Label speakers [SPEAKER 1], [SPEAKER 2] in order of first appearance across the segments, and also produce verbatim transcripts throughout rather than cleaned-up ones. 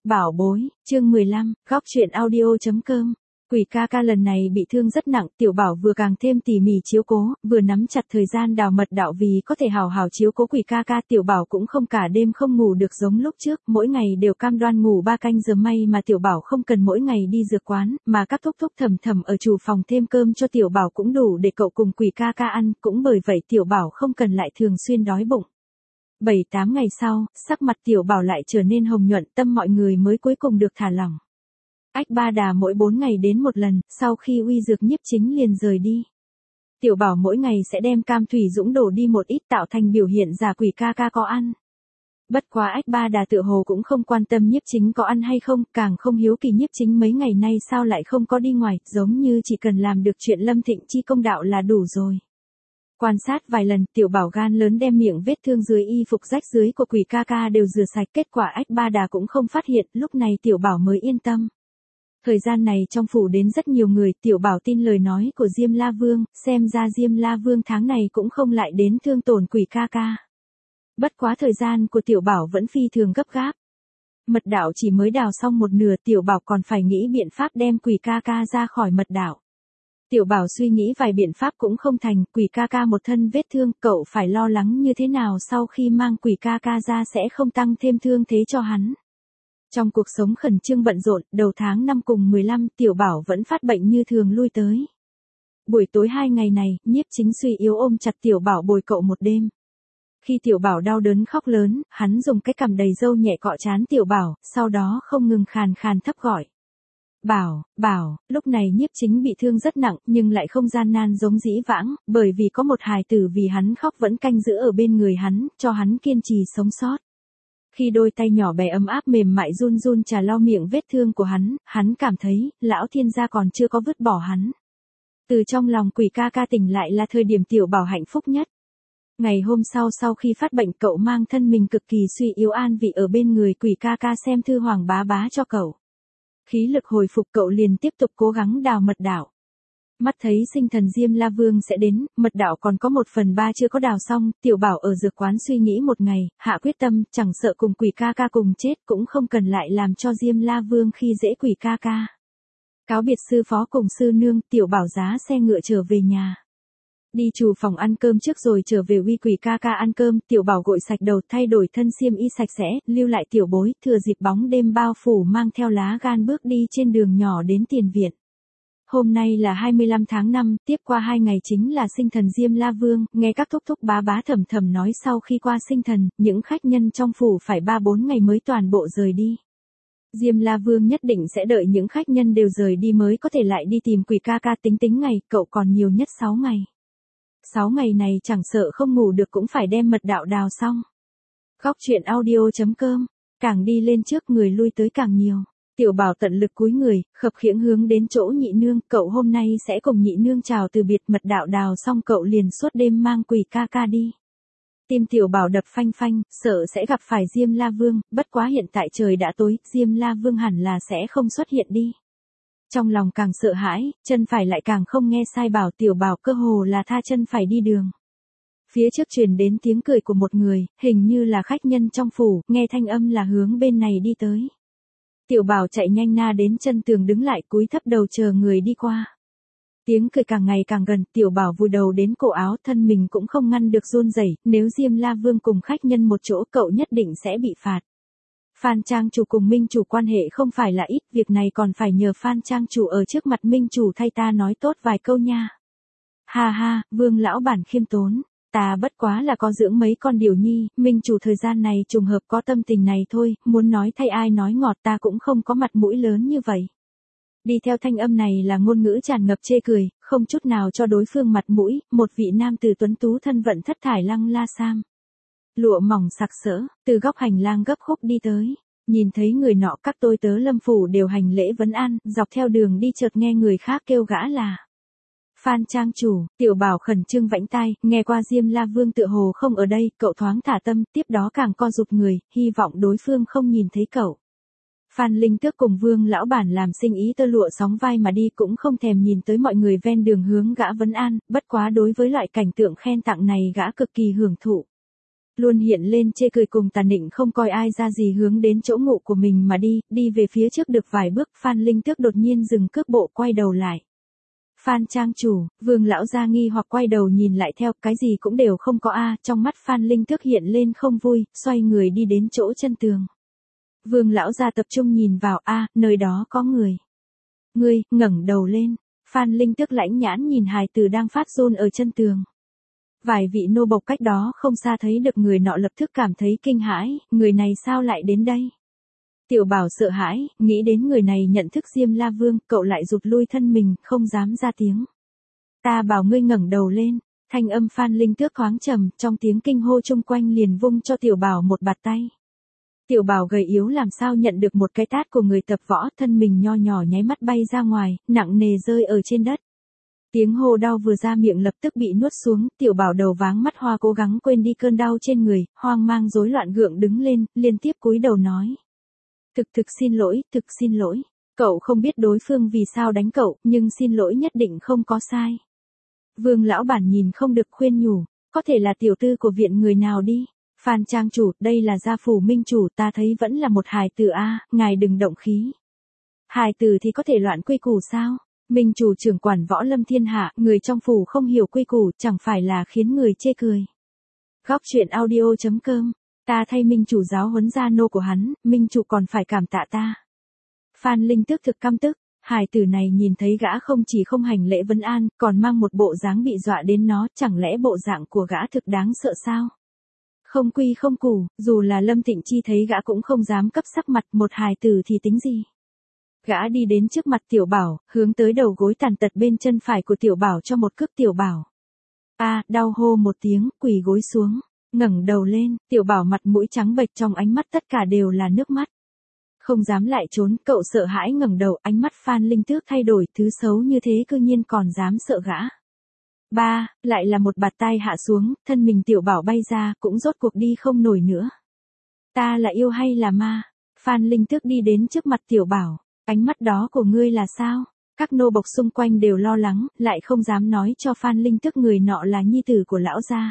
[SPEAKER 1] Bảo bối, chương mười lăm, góc truyện audio.com. Quỷ ca ca lần này bị thương rất nặng, Tiểu Bảo vừa càng thêm tỉ mỉ chiếu cố, vừa nắm chặt thời gian đào mật đạo vì có thể hào hào chiếu cố quỷ ca ca. Tiểu Bảo cũng không cả đêm không ngủ được giống lúc trước, mỗi ngày đều cam đoan ngủ ba canh giờ. May mà Tiểu Bảo không cần mỗi ngày đi dược quán, mà các thúc thúc thầm thầm ở chủ phòng thêm cơm cho Tiểu Bảo cũng đủ để cậu cùng quỷ ca ca ăn, cũng bởi vậy Tiểu Bảo không cần lại thường xuyên đói bụng. Bảy tám ngày sau, sắc mặt Tiểu Bảo lại trở nên hồng nhuận, tâm mọi người mới cuối cùng được thả lỏng. Ách Ba Đà mỗi bốn ngày đến một lần, sau khi uy dược nhiếp chính liền rời đi. Tiểu Bảo mỗi ngày sẽ đem cam thủy dũng đổ đi một ít tạo thành biểu hiện giả quỷ ca ca có ăn. Bất quá Ách Ba Đà tựa hồ cũng không quan tâm nhiếp chính có ăn hay không, càng không hiếu kỳ nhiếp chính mấy ngày nay sao lại không có đi ngoài, giống như chỉ cần làm được chuyện Lâm Thịnh chi công đạo là đủ rồi. Quan sát vài lần, Tiểu Bảo gan lớn đem miệng vết thương dưới y phục rách dưới của quỷ ca ca đều rửa sạch, kết quả Ách Ba Đà cũng không phát hiện, lúc này Tiểu Bảo mới yên tâm. Thời gian này trong phủ đến rất nhiều người, Tiểu Bảo tin lời nói của Diêm La Vương, xem ra Diêm La Vương tháng này cũng không lại đến thương tổn quỷ ca ca. Bất quá thời gian của Tiểu Bảo vẫn phi thường gấp gáp. Mật đạo chỉ mới đào xong một nửa, Tiểu Bảo còn phải nghĩ biện pháp đem quỷ ca ca ra khỏi mật đạo. Tiểu Bảo suy nghĩ vài biện pháp cũng không thành, quỷ ca ca một thân vết thương, cậu phải lo lắng như thế nào sau khi mang quỷ ca ca ra sẽ không tăng thêm thương thế cho hắn. Trong cuộc sống khẩn trương bận rộn, đầu tháng năm cùng mười lăm, Tiểu Bảo vẫn phát bệnh như thường lui tới. Buổi tối hai ngày này, nhiếp chính suy yếu ôm chặt Tiểu Bảo bồi cậu một đêm. Khi Tiểu Bảo đau đớn khóc lớn, hắn dùng cái cằm đầy râu nhẹ cọ trán Tiểu Bảo, sau đó không ngừng khàn khàn thấp gọi. Bảo, Bảo, lúc này nhiếp chính bị thương rất nặng, nhưng lại không gian nan giống dĩ vãng, bởi vì có một hài tử vì hắn khóc vẫn canh giữ ở bên người hắn, cho hắn kiên trì sống sót. Khi đôi tay nhỏ bé ấm áp mềm mại run run trà lau miệng vết thương của hắn, hắn cảm thấy, lão thiên gia còn chưa có vứt bỏ hắn. Từ trong lòng quỷ ca ca tỉnh lại là thời điểm Tiểu Bảo hạnh phúc nhất. Ngày hôm sau sau khi phát bệnh, cậu mang thân mình cực kỳ suy yếu an vị ở bên người quỷ ca ca xem thư Hoàng Bá Bá cho cậu. Khí lực hồi phục, cậu liền tiếp tục cố gắng đào mật đạo. Mắt thấy sinh thần Diêm La Vương sẽ đến, mật đạo còn có một phần ba chưa có đào xong, Tiểu Bảo ở dược quán suy nghĩ một ngày, hạ quyết tâm, chẳng sợ cùng quỷ ca ca cùng chết cũng không cần lại làm cho Diêm La Vương khi dễ quỷ ca ca. Cáo biệt sư phó cùng sư nương, Tiểu Bảo giá xe ngựa trở về nhà. Đi chủ phòng ăn cơm trước rồi trở về uy quỷ ca ca ăn cơm, Tiểu Bảo gội sạch đầu, thay đổi thân xiêm y sạch sẽ, lưu lại tiểu bối, thừa dịp bóng đêm bao phủ mang theo lá gan bước đi trên đường nhỏ đến tiền viện. Hôm nay là hai mươi lăm tháng năm, tiếp qua hai ngày chính là sinh thần Diêm La Vương, nghe các thúc thúc bá bá thầm thầm nói sau khi qua sinh thần, những khách nhân trong phủ phải ba bốn ngày mới toàn bộ rời đi. Diêm La Vương nhất định sẽ đợi những khách nhân đều rời đi mới có thể lại đi tìm quỷ ca ca, tính tính ngày, cậu còn nhiều nhất sáu ngày. sáu ngày này chẳng sợ không ngủ được cũng phải đem mật đạo đào xong. Góc truyện audio.com, càng đi lên trước người lui tới càng nhiều. Tiểu Bảo tận lực cúi người, khập khiễng hướng đến chỗ nhị nương, cậu hôm nay sẽ cùng nhị nương chào từ biệt. Mật đạo đào xong cậu liền suốt đêm mang quỷ ca ca đi. Tim Tiểu Bảo đập phanh phanh, sợ sẽ gặp phải Diêm La Vương, bất quá hiện tại trời đã tối, Diêm La Vương hẳn là sẽ không xuất hiện đi. Trong lòng càng sợ hãi, chân phải lại càng không nghe sai bảo, Tiểu Bảo cơ hồ là tha chân phải đi đường. Phía trước truyền đến tiếng cười của một người, hình như là khách nhân trong phủ, nghe thanh âm là hướng bên này đi tới. Tiểu Bảo chạy nhanh na đến chân tường đứng lại, cúi thấp đầu chờ người đi qua. Tiếng cười càng ngày càng gần, Tiểu Bảo vùi đầu đến cổ áo, thân mình cũng không ngăn được run rẩy, nếu Diêm La Vương cùng khách nhân một chỗ cậu nhất định sẽ bị phạt. Phan Trang chủ cùng Minh chủ quan hệ không phải là ít, việc này còn phải nhờ Phan Trang chủ ở trước mặt Minh chủ thay ta nói tốt vài câu nha. Ha ha, Vương lão bản khiêm tốn, ta bất quá là có dưỡng mấy con điều nhi, Minh chủ thời gian này trùng hợp có tâm tình này thôi, muốn nói thay ai nói ngọt ta cũng không có mặt mũi lớn như vậy. Đi theo thanh âm này là ngôn ngữ tràn ngập chê cười, không chút nào cho đối phương mặt mũi, một vị nam tử tuấn tú thân vận thất thải lăng la sam. Lụa mỏng sặc sỡ, từ góc hành lang gấp khúc đi tới, nhìn thấy người nọ các tôi tớ Lâm phủ đều hành lễ vấn an, dọc theo đường đi chợt nghe người khác kêu gã là Phan Trang chủ. Tiểu Bảo khẩn trương vẫy tai, nghe qua Diêm La Vương tựa hồ không ở đây, cậu thoáng thả tâm, tiếp đó càng co rụt người, hy vọng đối phương không nhìn thấy cậu. Phan Linh Tước cùng Vương lão bản làm sinh ý tơ lụa sóng vai mà đi, cũng không thèm nhìn tới mọi người ven đường hướng gã vấn an, bất quá đối với loại cảnh tượng khen tặng này gã cực kỳ hưởng thụ. Luôn hiện lên chê cười cùng tàn nịnh không coi ai ra gì hướng đến chỗ ngụ của mình mà đi, đi về phía trước được vài bước Phan Linh Tước đột nhiên dừng cước bộ quay đầu lại. Phan trang chủ, Vương lão gia nghi hoặc quay đầu nhìn lại theo, cái gì cũng đều không có a, trong mắt Phan Linh Tước hiện lên không vui, xoay người đi đến chỗ chân tường. Vương lão gia tập trung nhìn vào a, nơi đó có người. Ngươi, ngẩng đầu lên. Phan Linh Tước lãnh nhãn nhìn hài tử đang phát run ở chân tường. Vài vị nô bộc cách đó không xa thấy được người nọ lập tức cảm thấy kinh hãi, người này sao lại đến đây? Tiểu Bảo sợ hãi, nghĩ đến người này nhận thức Diêm La Vương, cậu lại rụt lui thân mình, không dám ra tiếng. Ta bảo ngươi ngẩng đầu lên, thanh âm Phan Linh Tước khoáng trầm, trong tiếng kinh hô chung quanh liền vung cho Tiểu Bảo một bạt tay. Tiểu Bảo gầy yếu làm sao nhận được một cái tát của người tập võ, thân mình nho nhỏ nháy mắt bay ra ngoài, nặng nề rơi ở trên đất. Tiếng hô đau vừa ra miệng lập tức bị nuốt xuống, Tiểu Bảo đầu váng mắt hoa cố gắng quên đi cơn đau trên người, hoang mang rối loạn gượng đứng lên, liên tiếp cúi đầu nói. Thực thực xin lỗi, thực xin lỗi. Cậu không biết đối phương vì sao đánh cậu, nhưng xin lỗi nhất định không có sai. Vương lão bản nhìn không được khuyên nhủ, có thể là tiểu tư của viện người nào đi. Phan trang chủ, đây là gia phủ minh chủ, ta thấy vẫn là một hài tử a, ngài đừng động khí. Hài tử thì có thể loạn quy củ sao? Minh chủ trưởng quản võ lâm thiên hạ, người trong phủ không hiểu quy củ, chẳng phải là khiến người chê cười. Góc truyện audio chấm com, ta thay Minh chủ giáo huấn gia nô của hắn, Minh chủ còn phải cảm tạ ta. Phan Linh Tước thực căm tức, hài tử này nhìn thấy gã không chỉ không hành lễ vấn an, còn mang một bộ dáng bị dọa đến nó, chẳng lẽ bộ dạng của gã thực đáng sợ sao? Không quy không củ, dù là Lâm Tịnh Chi thấy gã cũng không dám cấp sắc mặt, một hài tử thì tính gì. Gã đi đến trước mặt Tiểu Bảo, hướng tới đầu gối tàn tật bên chân phải của Tiểu Bảo cho một cước. Tiểu Bảo. A, đau hô một tiếng, quỳ gối xuống, ngẩng đầu lên, Tiểu Bảo mặt mũi trắng bệch, trong ánh mắt tất cả đều là nước mắt. Không dám lại trốn, cậu sợ hãi ngẩng đầu, ánh mắt Phan Linh Tước thay đổi, thứ xấu như thế cư nhiên còn dám sợ gã. Ba, lại là một bạt tai hạ xuống, thân mình Tiểu Bảo bay ra, cũng rốt cuộc đi không nổi nữa. Ta là yêu hay là ma? Phan Linh Tước đi đến trước mặt Tiểu Bảo, ánh mắt đó của ngươi là sao? Các nô bộc xung quanh đều lo lắng, lại không dám nói cho Phan Linh Tước người nọ là nhi tử của lão gia.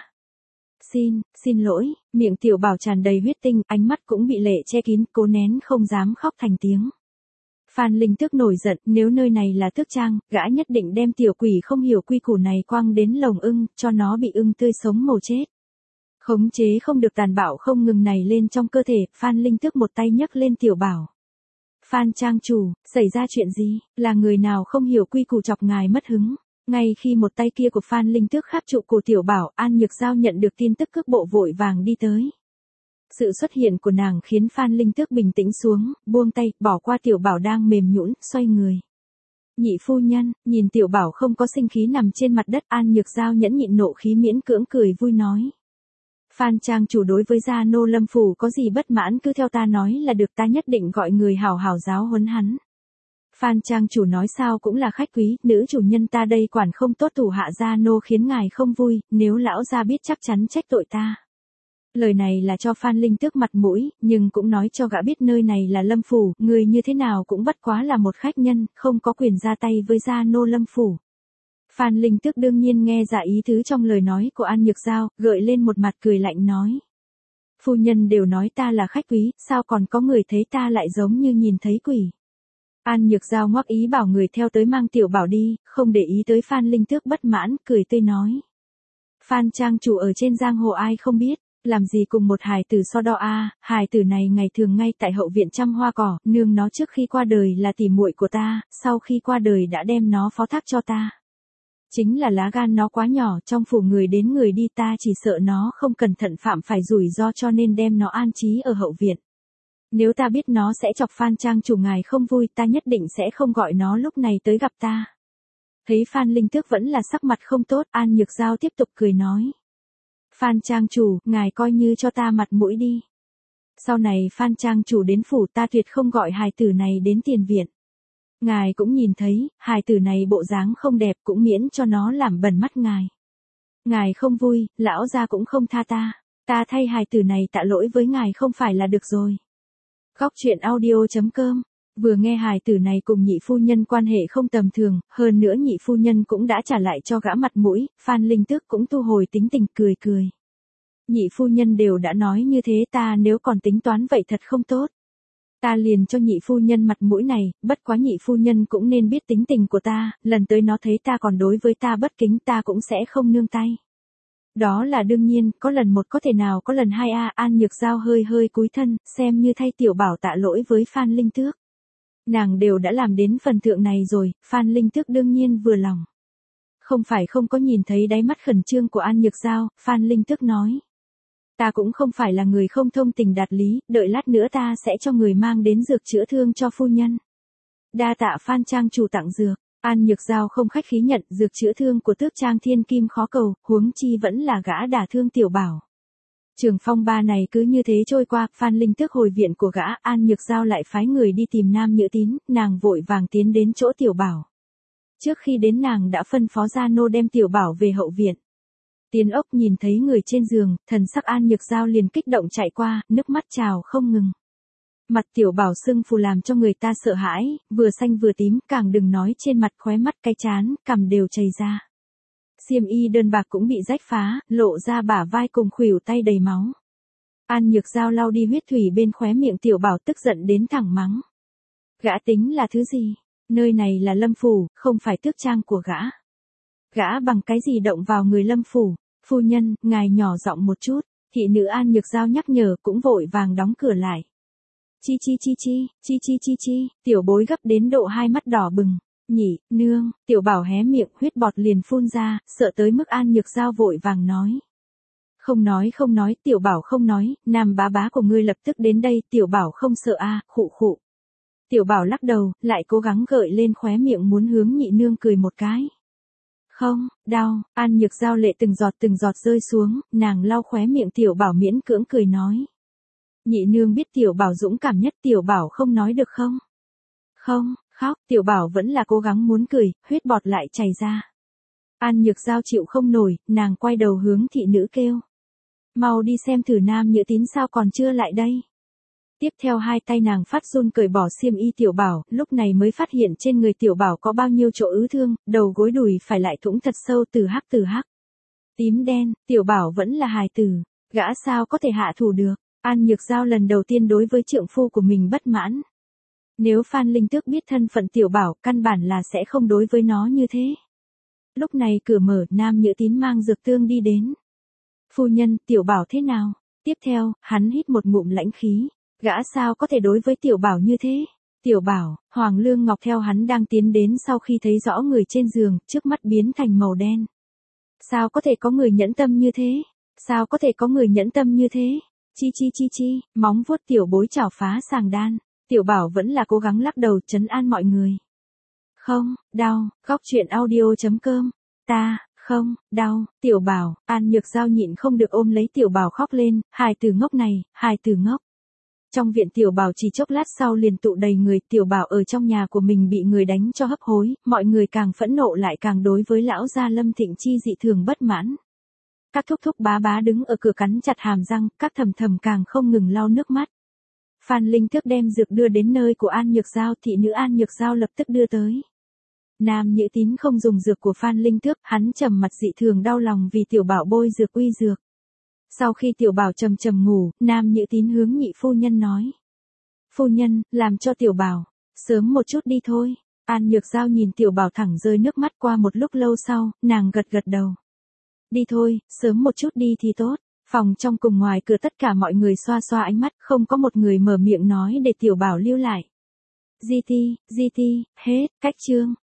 [SPEAKER 1] Xin, xin lỗi, miệng Tiểu Bảo tràn đầy huyết tinh, ánh mắt cũng bị lệ che kín, cố nén không dám khóc thành tiếng. Phan Linh Tước nổi giận, nếu nơi này là tước trang, gã nhất định đem tiểu quỷ không hiểu quy củ này quăng đến lồng ưng, cho nó bị ưng tươi sống mổ chết. Khống chế không được tàn bạo không ngừng này lên trong cơ thể, Phan Linh Tước một tay nhấc lên Tiểu Bảo. Phan trang chủ, xảy ra chuyện gì, là người nào không hiểu quy củ chọc ngài mất hứng? Ngay khi một tay kia của Phan Linh Tước kháp trụ cổ Tiểu Bảo, An Nhược Giao nhận được tin tức cước bộ vội vàng đi tới. Sự xuất hiện của nàng khiến Phan Linh Tước bình tĩnh xuống, buông tay, bỏ qua Tiểu Bảo đang mềm nhũn, xoay người. Nhị phu nhân, nhìn Tiểu Bảo không có sinh khí nằm trên mặt đất, An Nhược Giao nhẫn nhịn nộ khí miễn cưỡng cười vui nói. Phan trang chủ đối với gia nô Lâm phủ có gì bất mãn cứ theo ta nói là được, ta nhất định gọi người hảo hảo giáo huấn hắn. Phan trang chủ nói sao cũng là khách quý, nữ chủ nhân ta đây quản không tốt thủ hạ gia nô khiến ngài không vui, nếu lão gia biết chắc chắn trách tội ta. Lời này là cho Phan Linh Tước mặt mũi, nhưng cũng nói cho gã biết nơi này là Lâm phủ, người như thế nào cũng bất quá là một khách nhân, không có quyền ra tay với gia nô Lâm phủ. Phan Linh Tước đương nhiên nghe ra ý tứ trong lời nói của An Nhược Giao, gợi lên một mặt cười lạnh nói. Phu nhân đều nói ta là khách quý, sao còn có người thấy ta lại giống như nhìn thấy quỷ. An Nhược Giao ngoắc ý bảo người theo tới mang Tiểu Bảo đi, không để ý tới Phan Linh Tước bất mãn, cười tươi nói. Phan trang chủ ở trên giang hồ ai không biết, làm gì cùng một hài tử so đo a, hài tử này ngày thường ngay tại hậu viện trăm hoa cỏ, nương nó trước khi qua đời là tỉ muội của ta, sau khi qua đời đã đem nó phó thác cho ta. Chính là lá gan nó quá nhỏ, trong phủ người đến người đi, ta chỉ sợ nó không cẩn thận phạm phải rủi ro cho nên đem nó an trí ở hậu viện. Nếu ta biết nó sẽ chọc Phan trang chủ ngài không vui, ta nhất định sẽ không gọi nó lúc này tới gặp ta. Thấy Phan Linh Tước vẫn là sắc mặt không tốt, An Nhược Giao tiếp tục cười nói. Phan trang chủ, ngài coi như cho ta mặt mũi đi. Sau này Phan trang chủ đến phủ ta tuyệt không gọi hài tử này đến tiền viện. Ngài cũng nhìn thấy, hài tử này bộ dáng không đẹp, cũng miễn cho nó làm bẩn mắt ngài. Ngài không vui, lão gia cũng không tha ta. Ta thay hài tử này tạ lỗi với ngài không phải là được rồi. Góc truyện audio chấm com, vừa nghe hài tử này cùng nhị phu nhân quan hệ không tầm thường, hơn nữa nhị phu nhân cũng đã trả lại cho gã mặt mũi, Phan Linh Tước cũng thu hồi tính tình, cười cười. Nhị phu nhân đều đã nói như thế, ta nếu còn tính toán vậy thật không tốt. Ta liền cho nhị phu nhân mặt mũi này, bất quá nhị phu nhân cũng nên biết tính tình của ta, lần tới nó thấy ta còn đối với ta bất kính ta cũng sẽ không nương tay. Đó là đương nhiên, có lần một có thể nào có lần hai a. An Nhược Giao hơi hơi cúi thân, xem như thay Tiểu Bảo tạ lỗi với Phan Linh Tước. Nàng đều đã làm đến phần thượng này rồi, Phan Linh Tước đương nhiên vừa lòng. Không phải không có nhìn thấy đáy mắt khẩn trương của An Nhược Giao, Phan Linh Tước nói. Ta cũng không phải là người không thông tình đạt lý, đợi lát nữa ta sẽ cho người mang đến dược chữa thương cho phu nhân. Đa tạ Phan trang chủ tặng dược. An Nhược Giao không khách khí nhận dược chữa thương của Tước Trang thiên kim khó cầu, huống chi vẫn là gã đả thương Tiểu Bảo. Trường phong ba này cứ như thế trôi qua, Phan Linh Tước hồi viện của gã, An Nhược Giao lại phái người đi tìm Nam Nhữ Tín, nàng vội vàng tiến đến chỗ Tiểu Bảo. Trước khi đến nàng đã phân phó gia nô đem Tiểu Bảo về hậu viện. Tiến ốc nhìn thấy người trên giường, thần sắc An Nhược Giao liền kích động chạy qua, nước mắt trào không ngừng. Mặt Tiểu Bảo sưng phù làm cho người ta sợ hãi, vừa xanh vừa tím, càng đừng nói trên mặt khóe mắt cái trán, cằm đều chảy ra. Xiêm y đơn bạc cũng bị rách phá, lộ ra bả vai cùng khuỷu tay đầy máu. An Nhược Giao lau đi huyết thủy bên khóe miệng Tiểu Bảo tức giận đến thẳng mắng. Gã tính là thứ gì? Nơi này là Lâm Phủ, không phải Tước Trang của gã. Gã bằng cái gì động vào người Lâm Phủ? Phu nhân, ngài nhỏ giọng một chút, thị nữ An Nhược Giao nhắc nhở cũng vội vàng đóng cửa lại. Chi chi chi chi, chi chi chi chi, Tiểu Bối gấp đến độ hai mắt đỏ bừng. Nhị, nương, Tiểu Bảo hé miệng huyết bọt liền phun ra, sợ tới mức An Nhược Giao vội vàng nói. Không nói không nói, Tiểu Bảo không nói, nam bá bá của ngươi lập tức đến đây, Tiểu Bảo không sợ a, à, khụ khụ. Tiểu Bảo lắc đầu, lại cố gắng gợi lên khóe miệng muốn hướng nhị nương cười một cái. Không, đau, An Nhược Giao lệ từng giọt từng giọt rơi xuống, nàng lau khóe miệng Tiểu Bảo miễn cưỡng cười nói. Nhị nương biết Tiểu Bảo dũng cảm nhất, Tiểu Bảo không nói được không? Không, khóc, Tiểu Bảo vẫn là cố gắng muốn cười, huyết bọt lại chảy ra. An Nhược Giao chịu không nổi, nàng quay đầu hướng thị nữ kêu. Mau đi xem thử Nam Nhữ Tín sao còn chưa lại đây. Tiếp theo hai tay nàng phát run cởi bỏ xiêm y Tiểu Bảo, lúc này mới phát hiện trên người Tiểu Bảo có bao nhiêu chỗ ứ thương, đầu gối đùi phải lại thủng thật sâu từ hắc từ hắc. Tím đen, Tiểu Bảo vẫn là hài tử, gã sao có thể hạ thủ được. An Nhược Giao lần đầu tiên đối với trượng phu của mình bất mãn. Nếu Phan Linh Tước biết thân phận Tiểu Bảo, căn bản là sẽ không đối với nó như thế. Lúc này cửa mở, Nam Nhữ Tín mang dược tương đi đến. Phu nhân, Tiểu Bảo thế nào? Tiếp theo, hắn hít một ngụm lãnh khí. Gã sao có thể đối với Tiểu Bảo như thế? Tiểu Bảo, Hoàng Lương Ngọc theo hắn đang tiến đến sau khi thấy rõ người trên giường, trước mắt biến thành màu đen. Sao có thể có người nhẫn tâm như thế? Sao có thể có người nhẫn tâm như thế? Chi chi chi chi, móng vuốt Tiểu Bối chảo phá sàng đan. Tiểu Bảo vẫn là cố gắng lắc đầu trấn an mọi người. Không, đau, góc truyện audio chấm com. Ta, không, đau, Tiểu Bảo, An Nhược Giao nhịn không được ôm lấy Tiểu Bảo khóc lên, hài tử ngốc này, hài tử ngốc. Trong viện Tiểu Bảo chỉ chốc lát sau liền tụ đầy người, Tiểu Bảo ở trong nhà của mình bị người đánh cho hấp hối, mọi người càng phẫn nộ lại càng đối với lão gia Lâm Thịnh Chi dị thường bất mãn. Các thúc thúc bá bá đứng ở cửa cắn chặt hàm răng, các thầm thầm càng không ngừng lau nước mắt. Phan Linh Tước đem dược đưa đến nơi của An Nhược Giao, thị nữ An Nhược Giao lập tức đưa tới. Nam Nhữ Tín không dùng dược của Phan Linh Tước, hắn trầm mặt dị thường đau lòng vì Tiểu Bảo bôi dược uy dược. Sau khi Tiểu Bảo trầm trầm ngủ, Nam Nhữ Tín hướng nhị phu nhân nói. Phu nhân, làm cho Tiểu Bảo, sớm một chút đi thôi. An Nhược Giao nhìn Tiểu Bảo thẳng rơi nước mắt, qua một lúc lâu sau, nàng gật gật đầu. Đi thôi, sớm một chút đi thì tốt. Phòng trong cùng ngoài cửa tất cả mọi người xoa xoa ánh mắt, không có một người mở miệng nói để Tiểu Bảo lưu lại. Di ti, di ti, hết, cách chương.